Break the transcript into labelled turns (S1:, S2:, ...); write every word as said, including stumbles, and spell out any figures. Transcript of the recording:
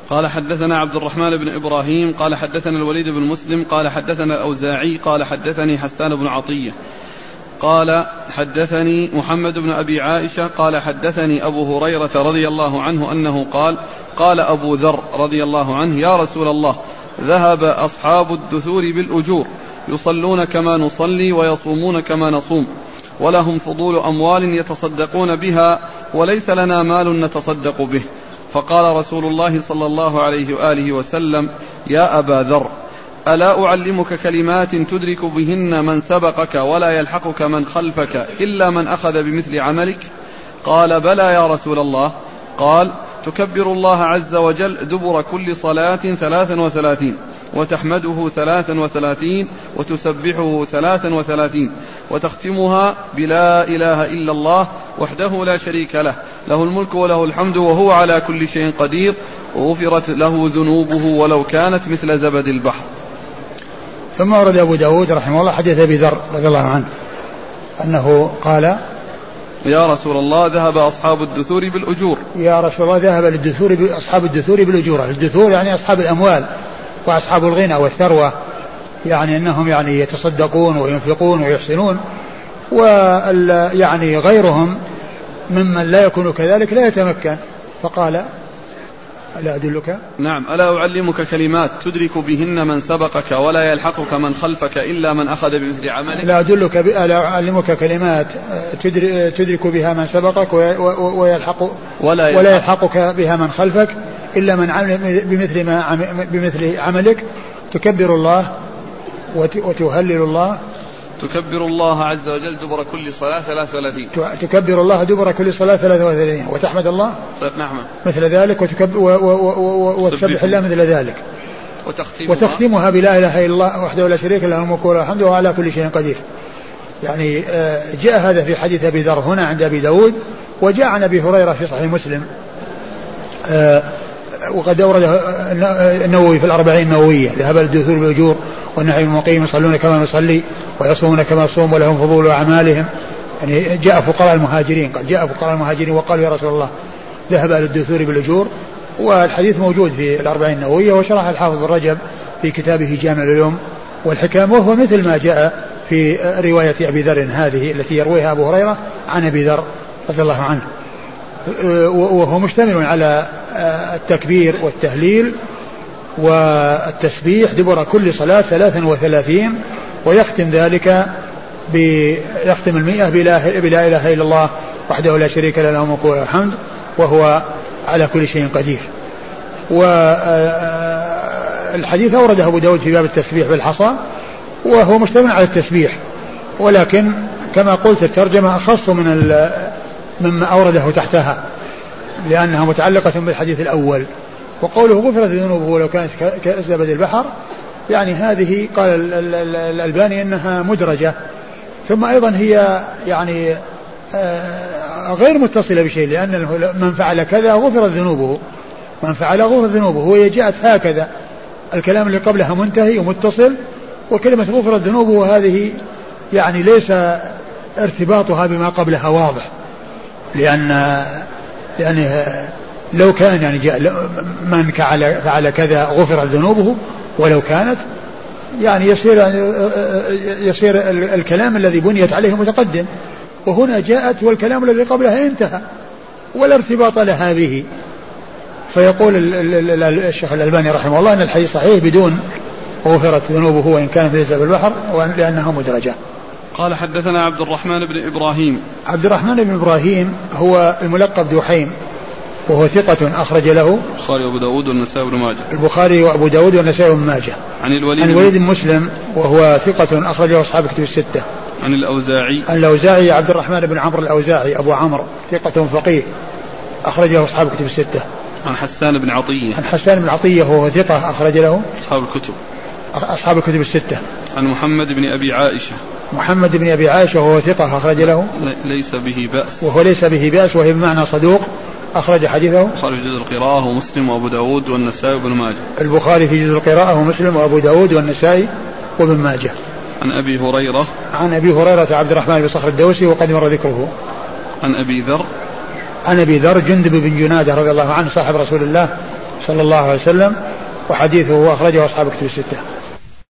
S1: قال حدثنا عبد الرحمن بن إبراهيم قال حدثنا الوليد بن مسلم قال حدثنا الأوزاعي قال حدثني حسان بن عطية قال حدثني محمد بن أبي عائشة قال حدثني أبو هريرة رضي الله عنه أنه قال قال أبو ذر رضي الله عنه يا رسول الله ذهب أصحاب الدثور بالأجور يصلون كما نصلي ويصومون كما نصوم ولهم فضول أموال يتصدقون بها وليس لنا مال نتصدق به. فقال رسول الله صلى الله عليه وآله وسلم يا أبا ذر ألا أعلمك كلمات تدرك بهن من سبقك ولا يلحقك من خلفك إلا من أخذ بمثل عملك؟ قال بلى يا رسول الله. قال تكبر الله عز وجل دبر كل صلاة ثلاثا وثلاثين وتحمده ثلاثا وثلاثين وتسبحه ثلاثا وثلاثين وتختمها بلا إله إلا الله وحده لا شريك له له الملك وله الحمد وهو على كل شيء قدير وغفرت له ذنوبه ولو كانت مثل زبد البحر.
S2: ثم ورد أبو داود رحمه الله حديث أبي ذر رضي الله عنه أنه قال
S1: يا رسول الله ذهب أصحاب الدثور بالأجور
S2: يا رسول الله ذهب للدثور أصحاب الدثور بالأجور. الدثور يعني أصحاب الأموال وأصحاب الغنى والثروة, يعني أنهم يعني يتصدقون وينفقون ويحسنون, ويعني غيرهم ممن لا يكون كذلك لا يتمكن. فقال ألا أدلك
S1: نعم ألا أعلمك كلمات تدرك بهن من سبقك ولا يلحقك من خلفك إلا من أخذ بمثل عملك؟
S2: لا أدلك ألا أعلمك كلمات تدرك بها من سبقك ويلحق ولا, يلحق ولا يلحقك بها من خلفك إلا من عمل بمثل, ما بمثل عملك. تكبر الله وتهلل الله
S1: تكبر الله عز وجل دبر كل صلاة ثلاثة وثلاثين
S2: تكبر الله دبر كل صلاة ثلاثة وثلاثين وتحمد الله
S1: نعم
S2: مثل ذلك وتسبح الله مثل ذلك
S1: وتختمها,
S2: وتختمها بلا إله إلا الله وحده لا شريك له الملك وله الحمد وهو على كل شيء قدير. يعني جاء هذا في حديث أبي ذر هنا عند أبي داود, وجاء عن أبي هريرة في صحيح مسلم, وقد أورد النووي في الأربعين النووية ذهب الدثور بالأجور والنعيم المقيم يصلون كما نصلي ويصومون كما نصوم ولهم فضول أعمالهم. يعني جاء فقراء المهاجرين قال جاء فقراء المهاجرين وقالوا يا رسول الله ذهب الدثور بالأجور. والحديث موجود في الأربعين النووية وشرح الحافظ بن رجب في كتابه جامع العلوم والحكام, وهو مثل ما جاء في رواية أبي ذر هذه التي يرويها أبو هريرة عن أبي ذر رضي الله عنه, وهو مشتمل على التكبير والتهليل والتسبيح دبر كل صلاة ثلاثا وثلاثين, ويختم ذلك يختم المئة بلا إله إلا الله وحده لا شريك له له الملك وله الحمد وهو على كل شيء قدير. والحديث أورده أبو داود في باب التسبيح بالحصى, وهو مشتمل على التسبيح, ولكن كما قلت الترجمة أخص من مما أورده تحتها لأنها متعلقة بالحديث الأول. وقوله غفرت ذنوبه ولو كانت كزبد البحر, يعني هذه قال الألباني إنها مدرجة, ثم أيضا هي يعني غير متصلة بشيء, لأن من فعل كذا غفرت ذنوبه من فعل غفرت ذنوبه, وهي جاءت هكذا الكلام اللي قبلها منتهي ومتصل, وكلمة غفرت ذنوبه هذه يعني ليس ارتباطها بما قبلها واضح, لأن يعني لو كان يعني جاء من فعل كذا غفرت ذنوبه ولو كانت, يعني يصير يصير الكلام الذي بنيت عليه متقدم, وهنا جاءت والكلام الذي قبلها انتهى ولا ارتباط لها به. فيقول الشيخ الألباني رحمه الله أن الحديث صحيح بدون غفرت ذنوبه وإن كان في زبد البحر, لأنها مدرجة.
S1: قال حدثنا عبد الرحمن بن إبراهيم.
S2: عبد الرحمن بن إبراهيم هو الملقب دوحيم, وهو ثقة أخرج له
S1: البخاري وأبو داود والنسائي وابن ماجه.
S2: البخاري وأبو داود والنسائي وابن ماجه.
S1: عن الوليد,
S2: عن الوليد بن مسلم وهو ثقة أخرج له أصحاب الكتب الستة.
S1: عن الأوزاعي.
S2: عن الأوزاعي عبد الرحمن بن عمرو الأوزاعي أبو عمرو ثقة فقيه أخرج له أصحاب الكتب الستة.
S1: عن حسان بن عطية.
S2: عن حسان بن عطية وهو ثقة أخرج له
S1: أصحاب الكتب
S2: أصحاب الكتب الستة.
S1: عن محمد بن أبي عائشة.
S2: محمد بن أبي عائشة وهو ثقة أخرج له
S1: ليس به بأس
S2: وهو ليس به بأس وهي بمعنى صدوق أخرج حديثه
S1: البخاري في جزء القراءة ومسلم وأبو داود والنسائي وابن ماجه.
S2: البخاري في جزء القراءة ومسلم وأبو داود والنسائي وابن ماجه.
S1: عن أبي هريرة.
S2: عن أبي هريرة عبد الرحمن بن صخر الدوسي وقد مر ذكره.
S1: عن أبي ذر.
S2: عن أبي ذر جندب بن جنادة رضي الله عنه صاحب رسول الله صلى الله عليه وسلم، وحديثه أخرجه أصحاب كتب الستة.